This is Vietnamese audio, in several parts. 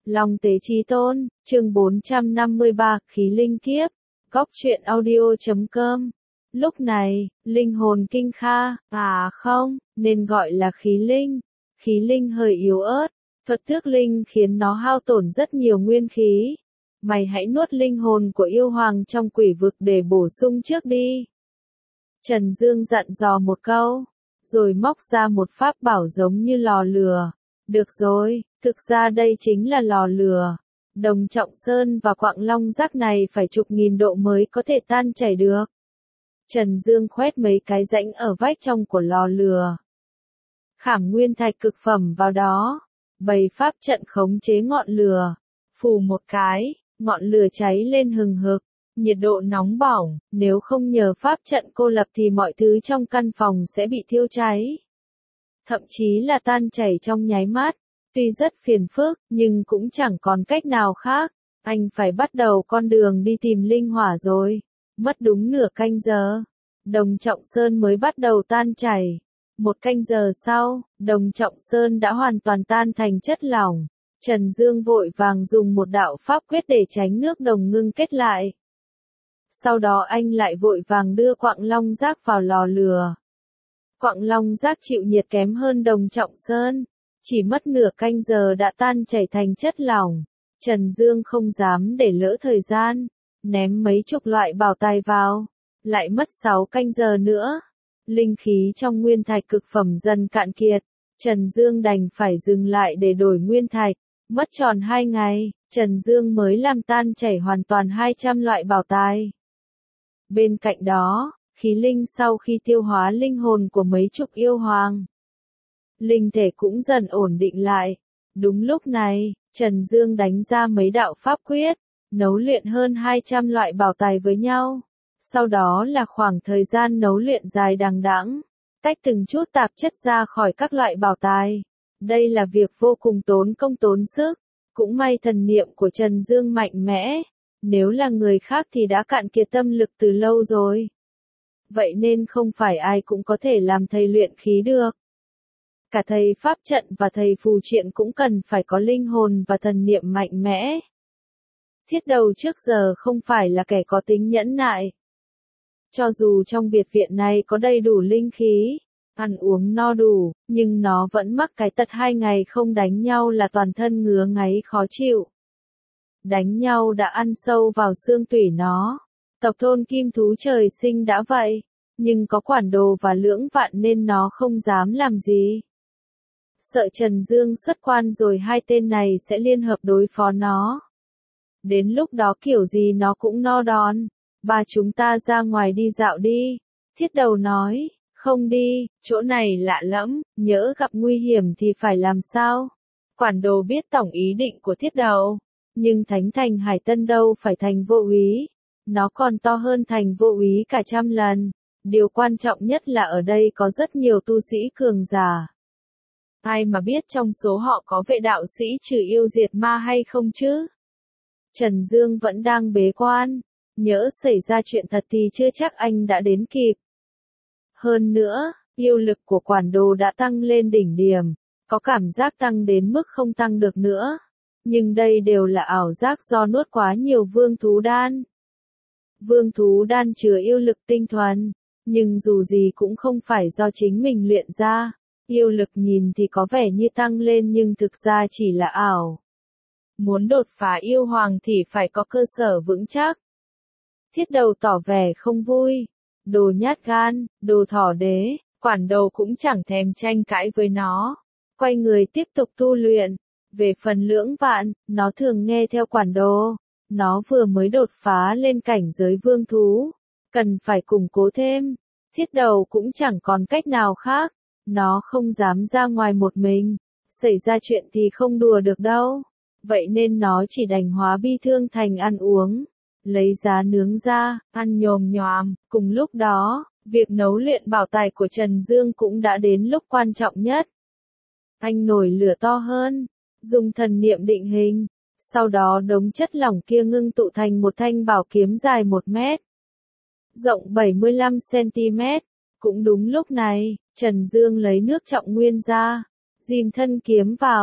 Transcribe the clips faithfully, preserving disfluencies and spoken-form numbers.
Long Tế Chí Tôn, chương bốn trăm năm mươi ba, khí linh kiếp, góc truyện audio chấm com. Lúc này, linh hồn kinh kha, à không, nên gọi là khí linh. Khí linh hơi yếu ớt, thuật tước linh khiến nó hao tổn rất nhiều nguyên khí. Mày hãy nuốt linh hồn của yêu hoàng trong quỷ vực để bổ sung trước đi. Trần Dương dặn dò một câu, rồi móc ra một pháp bảo giống như lò lửa. Được rồi, thực ra đây chính là lò lửa. Đồng Trọng Sơn và quặng long rác này phải chục nghìn độ mới có thể tan chảy được. Trần Dương khoét mấy cái rãnh ở vách trong của lò lửa. Khảm nguyên thạch cực phẩm vào đó. Bày pháp trận khống chế ngọn lửa. Phù một cái, ngọn lửa cháy lên hừng hực. Nhiệt độ nóng bỏng, nếu không nhờ pháp trận cô lập thì mọi thứ trong căn phòng sẽ bị thiêu cháy. Thậm chí là tan chảy trong nháy mắt. Tuy rất phiền phức, nhưng cũng chẳng còn cách nào khác. Anh phải bắt đầu con đường đi tìm linh hỏa rồi. Mất đúng nửa canh giờ. Đồng Trọng Sơn mới bắt đầu tan chảy. Một canh giờ sau, Đồng Trọng Sơn đã hoàn toàn tan thành chất lỏng. Trần Dương vội vàng dùng một đạo pháp quyết để tránh nước đồng ngưng kết lại. Sau đó anh lại vội vàng đưa quặng long rác vào lò lửa. Quặng long rác chịu nhiệt kém hơn Đồng Trọng Sơn. Chỉ mất nửa canh giờ đã tan chảy thành chất lỏng. Trần Dương không dám để lỡ thời gian. Ném mấy chục loại bảo tài vào. Lại mất sáu canh giờ nữa. Linh khí trong nguyên thạch cực phẩm dần cạn kiệt. Trần Dương đành phải dừng lại để đổi nguyên thạch. Mất tròn hai ngày, Trần Dương mới làm tan chảy hoàn toàn hai trăm loại bảo tài. Bên cạnh đó, khí linh sau khi tiêu hóa linh hồn của mấy chục yêu hoàng, linh thể cũng dần ổn định lại. Đúng lúc này, Trần Dương đánh ra mấy đạo pháp quyết, nấu luyện hơn hai trăm loại bảo tài với nhau. Sau đó là khoảng thời gian nấu luyện dài đằng đẵng, tách từng chút tạp chất ra khỏi các loại bảo tài. Đây là việc vô cùng tốn công tốn sức. Cũng may thần niệm của Trần Dương mạnh mẽ. Nếu là người khác thì đã cạn kiệt tâm lực từ lâu rồi. Vậy nên không phải ai cũng có thể làm thầy luyện khí được. Cả thầy pháp trận và thầy phù triện cũng cần phải có linh hồn và thần niệm mạnh mẽ. Thiết Đầu trước giờ không phải là kẻ có tính nhẫn nại. Cho dù trong biệt viện này có đầy đủ linh khí, ăn uống no đủ, nhưng nó vẫn mắc cái tật hai ngày không đánh nhau là toàn thân ngứa ngáy khó chịu. Đánh nhau đã ăn sâu vào xương tủy nó. Tộc thôn kim thú trời sinh đã vậy, nhưng có quản đồ và lưỡng vạn nên nó không dám làm gì. Sợ Trần Dương xuất quan rồi hai tên này sẽ liên hợp đối phó nó. Đến lúc đó kiểu gì nó cũng no đòn. Ba chúng ta ra ngoài đi dạo đi. Thiết Đầu nói. Không đi, chỗ này lạ lẫm, nhỡ gặp nguy hiểm thì phải làm sao? Quản đồ biết tổng ý định của Thiết Đầu, nhưng Thánh Thành Hải Tân đâu phải thành vô úy, nó còn to hơn thành vô úy cả trăm lần. Điều quan trọng nhất là ở đây có rất nhiều tu sĩ cường giả. Ai mà biết trong số họ có vệ đạo sĩ trừ yêu diệt ma hay không chứ? Trần Dương vẫn đang bế quan, nhỡ xảy ra chuyện thật thì chưa chắc anh đã đến kịp. Hơn nữa, yêu lực của quản đồ đã tăng lên đỉnh điểm, có cảm giác tăng đến mức không tăng được nữa. Nhưng đây đều là ảo giác do nuốt quá nhiều vương thú đan. Vương thú đan chứa yêu lực tinh thuần, nhưng dù gì cũng không phải do chính mình luyện ra. Yêu lực nhìn thì có vẻ như tăng lên nhưng thực ra chỉ là ảo. Muốn đột phá yêu hoàng thì phải có cơ sở vững chắc. Thiết Đầu tỏ vẻ không vui. Đồ nhát gan, đồ thỏ đế, quản đồ cũng chẳng thèm tranh cãi với nó. Quay người tiếp tục tu luyện. Về phần lưỡng vạn, nó thường nghe theo quản đồ. Nó vừa mới đột phá lên cảnh giới vương thú. Cần phải củng cố thêm. Thiết Đầu cũng chẳng còn cách nào khác. Nó không dám ra ngoài một mình. Xảy ra chuyện thì không đùa được đâu. Vậy nên nó chỉ đành hóa bi thương thành ăn uống. Lấy giá nướng ra, ăn nhồm nhòm. Cùng lúc đó, việc nấu luyện bảo tài của Trần Dương cũng đã đến lúc quan trọng nhất. Anh nổi lửa to hơn, dùng thần niệm định hình. Sau đó đống chất lỏng kia ngưng tụ thành một thanh bảo kiếm dài một mét, rộng bảy mươi lăm xăng-ti-mét. Cũng đúng lúc này, Trần Dương lấy nước trọng nguyên ra, ghim thân kiếm vào,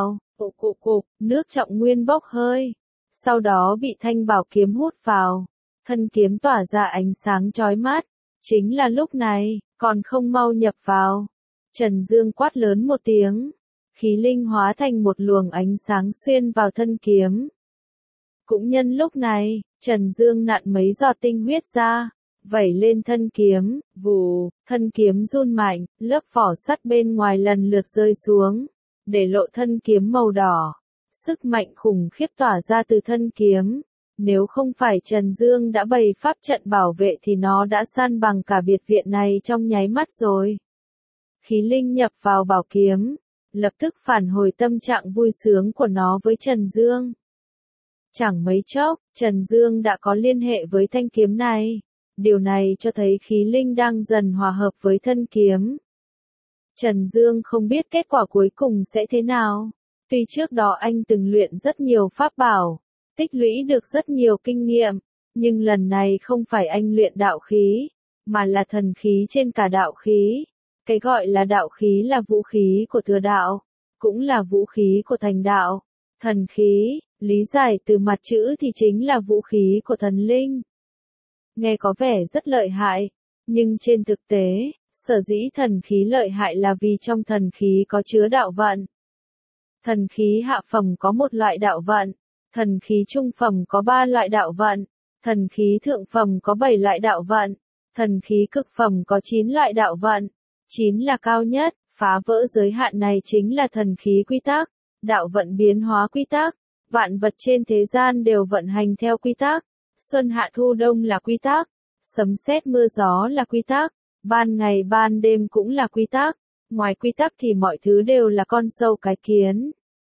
Cục cục cục, nước Trọng Nguyên bốc hơi. Sau đó bị thanh bảo kiếm hút vào. Thân kiếm tỏa ra ánh sáng chói mắt. Chính là lúc này, còn không mau nhập vào. Trần Dương quát lớn một tiếng. Khí linh hóa thành một luồng ánh sáng xuyên vào thân kiếm. Cũng nhân lúc này, Trần Dương nặn mấy giọt tinh huyết ra, vẩy lên thân kiếm, vù, thân kiếm run mạnh, lớp vỏ sắt bên ngoài lần lượt rơi xuống, để lộ thân kiếm màu đỏ. Sức mạnh khủng khiếp tỏa ra từ thân kiếm. Nếu không phải Trần Dương đã bày pháp trận bảo vệ thì nó đã san bằng cả biệt viện này trong nháy mắt rồi. Khí linh nhập vào bảo kiếm, lập tức phản hồi tâm trạng vui sướng của nó với Trần Dương. Chẳng mấy chốc, Trần Dương đã có liên hệ với thanh kiếm này. Điều này cho thấy khí linh đang dần hòa hợp với thân kiếm. Trần Dương không biết kết quả cuối cùng sẽ thế nào. Tuy trước đó anh từng luyện rất nhiều pháp bảo, tích lũy được rất nhiều kinh nghiệm, nhưng lần này không phải anh luyện đạo khí, mà là thần khí trên cả đạo khí. Cái gọi là đạo khí là vũ khí của thừa đạo, cũng là vũ khí của thành đạo. Thần khí, lý giải từ mặt chữ thì chính là vũ khí của thần linh. Nghe có vẻ rất lợi hại, nhưng trên thực tế, sở dĩ thần khí lợi hại là vì trong thần khí có chứa đạo vận. Thần khí hạ phẩm có một loại đạo vận, thần khí trung phẩm có ba loại đạo vận, thần khí thượng phẩm có bảy loại đạo vận, thần khí cực phẩm có chín loại đạo vận. chín là cao nhất, phá vỡ giới hạn này chính là thần khí quy tắc, đạo vận biến hóa quy tắc, vạn vật trên thế gian đều vận hành theo quy tắc, xuân hạ thu đông là quy tắc, sấm sét mưa gió là quy tắc, ban ngày ban đêm cũng là quy tắc, ngoài quy tắc thì mọi thứ đều là con sâu cái kiến.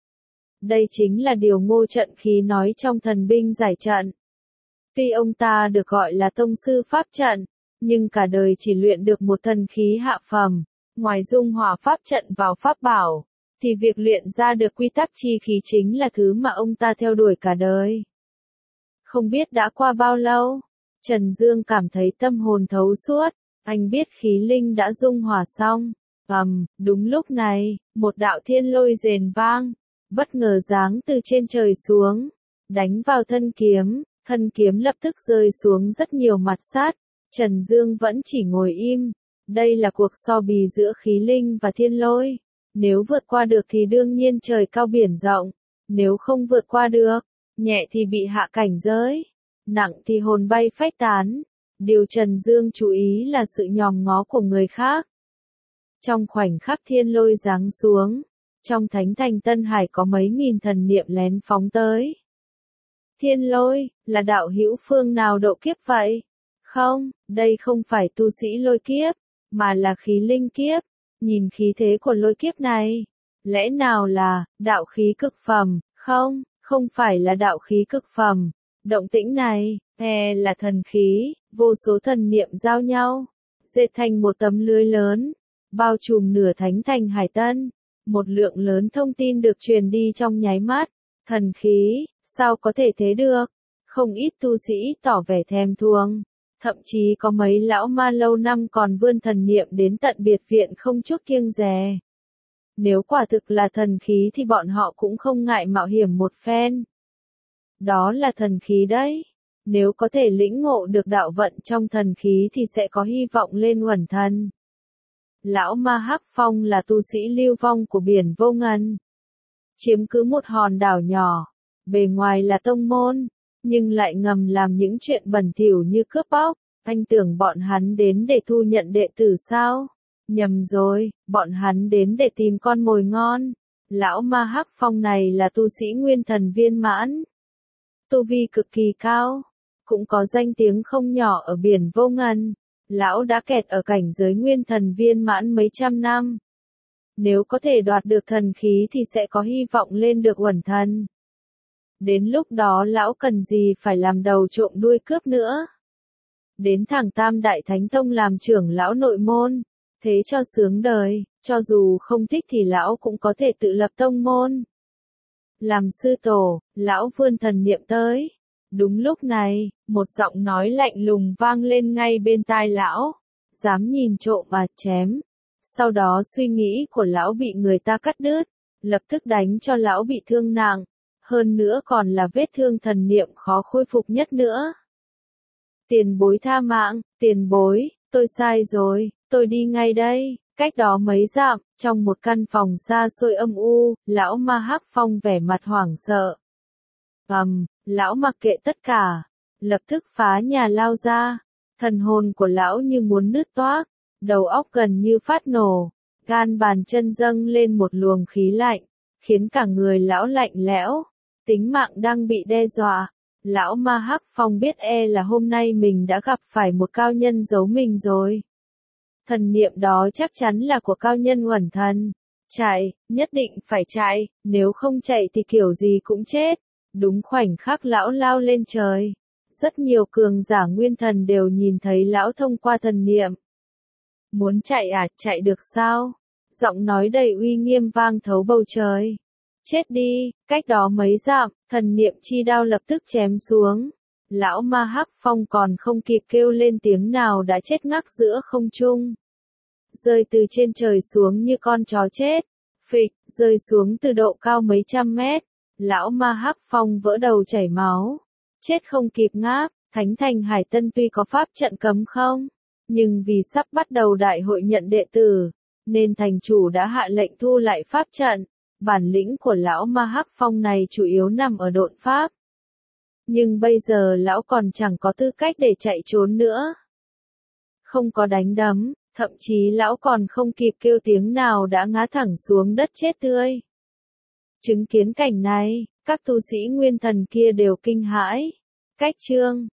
Đây chính là điều Ngô Trận Khí nói trong thần binh giải trận. Tuy ông ta được gọi là tông sư pháp trận, nhưng cả đời chỉ luyện được một thần khí hạ phẩm, ngoài dung hòa pháp trận vào pháp bảo, thì việc luyện ra được quy tắc chi khí chính là thứ mà ông ta theo đuổi cả đời. Không biết đã qua bao lâu, Trần Dương cảm thấy tâm hồn thấu suốt, anh biết khí linh đã dung hòa xong. Ầm, đúng lúc này, một đạo thiên lôi rền vang, bất ngờ giáng từ trên trời xuống, đánh vào thân kiếm, thân kiếm lập tức rơi xuống rất nhiều mặt sắt. Trần Dương vẫn chỉ ngồi im. Đây là cuộc so bì giữa khí linh và thiên lôi. Nếu vượt qua được thì đương nhiên trời cao biển rộng. Nếu không vượt qua được, nhẹ thì bị hạ cảnh giới, nặng thì hồn bay phách tán. Điều Trần Dương chú ý là sự nhòm ngó của người khác. Trong khoảnh khắc thiên lôi giáng xuống, trong thánh thành Tân Hải có mấy nghìn thần niệm lén phóng tới. Thiên lôi, là đạo hữu phương nào độ kiếp vậy? Không, đây không phải tu sĩ lôi kiếp, mà là khí linh kiếp. Nhìn khí thế của lôi kiếp này, lẽ nào là đạo khí cực phẩm? Không, không phải là đạo khí cực phẩm. Động tĩnh này, e là thần khí, vô số thần niệm giao nhau, dệt thành một tấm lưới lớn, bao trùm nửa thánh thành Hải Tân. Một lượng lớn thông tin được truyền đi trong nháy mắt. Thần khí, sao có thể thế được? Không ít tu sĩ tỏ vẻ thèm thuồng. Thậm chí có mấy lão ma lâu năm còn vươn thần niệm đến tận biệt viện không chút kiêng dè. Nếu quả thực là thần khí thì bọn họ cũng không ngại mạo hiểm một phen. Đó là thần khí đấy. Nếu có thể lĩnh ngộ được đạo vận trong thần khí thì sẽ có hy vọng lên uẩn thần. Lão ma Hắc Phong là tu sĩ lưu vong của biển vô ngần. Chiếm cứ một hòn đảo nhỏ. Bề ngoài là tông môn, nhưng lại ngầm làm những chuyện bẩn thỉu như cướp bóc. Anh tưởng bọn hắn đến để thu nhận đệ tử sao? Nhầm rồi, bọn hắn đến để tìm con mồi ngon. Lão ma Hắc Phong này là tu sĩ nguyên thần viên mãn. Tu vi cực kỳ cao, cũng có danh tiếng không nhỏ ở biển vô ngần. Lão đã kẹt ở cảnh giới nguyên thần viên mãn mấy trăm năm. Nếu có thể đoạt được thần khí thì sẽ có hy vọng lên được uẩn thần. Đến lúc đó lão cần gì phải làm đầu trộm đuôi cướp nữa. Đến thẳng Tam Đại Thánh Tông làm trưởng lão nội môn, thế cho sướng đời, cho dù không thích thì lão cũng có thể tự lập tông môn. Làm sư tổ, lão vươn thần niệm tới. Đúng lúc này, một giọng nói lạnh lùng vang lên ngay bên tai lão. Dám nhìn trộm à, chém. Sau đó suy nghĩ của lão bị người ta cắt đứt. lập tức đánh cho lão bị thương nặng, hơn nữa còn là vết thương thần niệm khó khôi phục nhất nữa. Tiền bối tha mạng, tiền bối, tôi sai rồi, tôi đi ngay đây. Cách đó mấy dặm, trong một căn phòng xa xôi âm u, lão Ma Hắc Phong vẻ mặt hoảng sợ. Ầm, lão mặc kệ tất cả, lập tức phá nhà lao ra, thần hồn của lão như muốn nứt toác, đầu óc gần như phát nổ, gan bàn chân dâng lên một luồng khí lạnh, khiến cả người lão lạnh lẽo, tính mạng đang bị đe dọa. Lão Ma Hắc Phong biết e là hôm nay mình đã gặp phải một cao nhân giấu mình rồi. Thần niệm đó chắc chắn là của cao nhân Uẩn Thần. Chạy, nhất định phải chạy, nếu không chạy thì kiểu gì cũng chết. Đúng khoảnh khắc lão lao lên trời. Rất nhiều cường giả nguyên thần đều nhìn thấy lão thông qua thần niệm. Muốn chạy à, chạy được sao? Giọng nói đầy uy nghiêm vang thấu bầu trời. Chết đi, cách đó mấy dặm, thần niệm chi đao lập tức chém xuống. Lão Ma Hắc Phong còn không kịp kêu lên tiếng nào đã chết ngắc giữa không trung. Rơi từ trên trời xuống như con chó chết. Phịch, rơi xuống từ độ cao mấy trăm mét. Lão Ma Hắc Phong vỡ đầu chảy máu. Chết không kịp ngáp, Thánh Thành Hải Tân tuy có pháp trận cấm không, nhưng vì sắp bắt đầu đại hội nhận đệ tử, nên thành chủ đã hạ lệnh thu lại pháp trận. Bản lĩnh của lão Ma Hắc Phong này chủ yếu nằm ở độn pháp. Nhưng bây giờ lão còn chẳng có tư cách để chạy trốn nữa. Không có đánh đấm, thậm chí lão còn không kịp kêu tiếng nào đã ngã thẳng xuống đất chết tươi. Chứng kiến cảnh này, các tu sĩ nguyên thần kia đều kinh hãi. Cách chương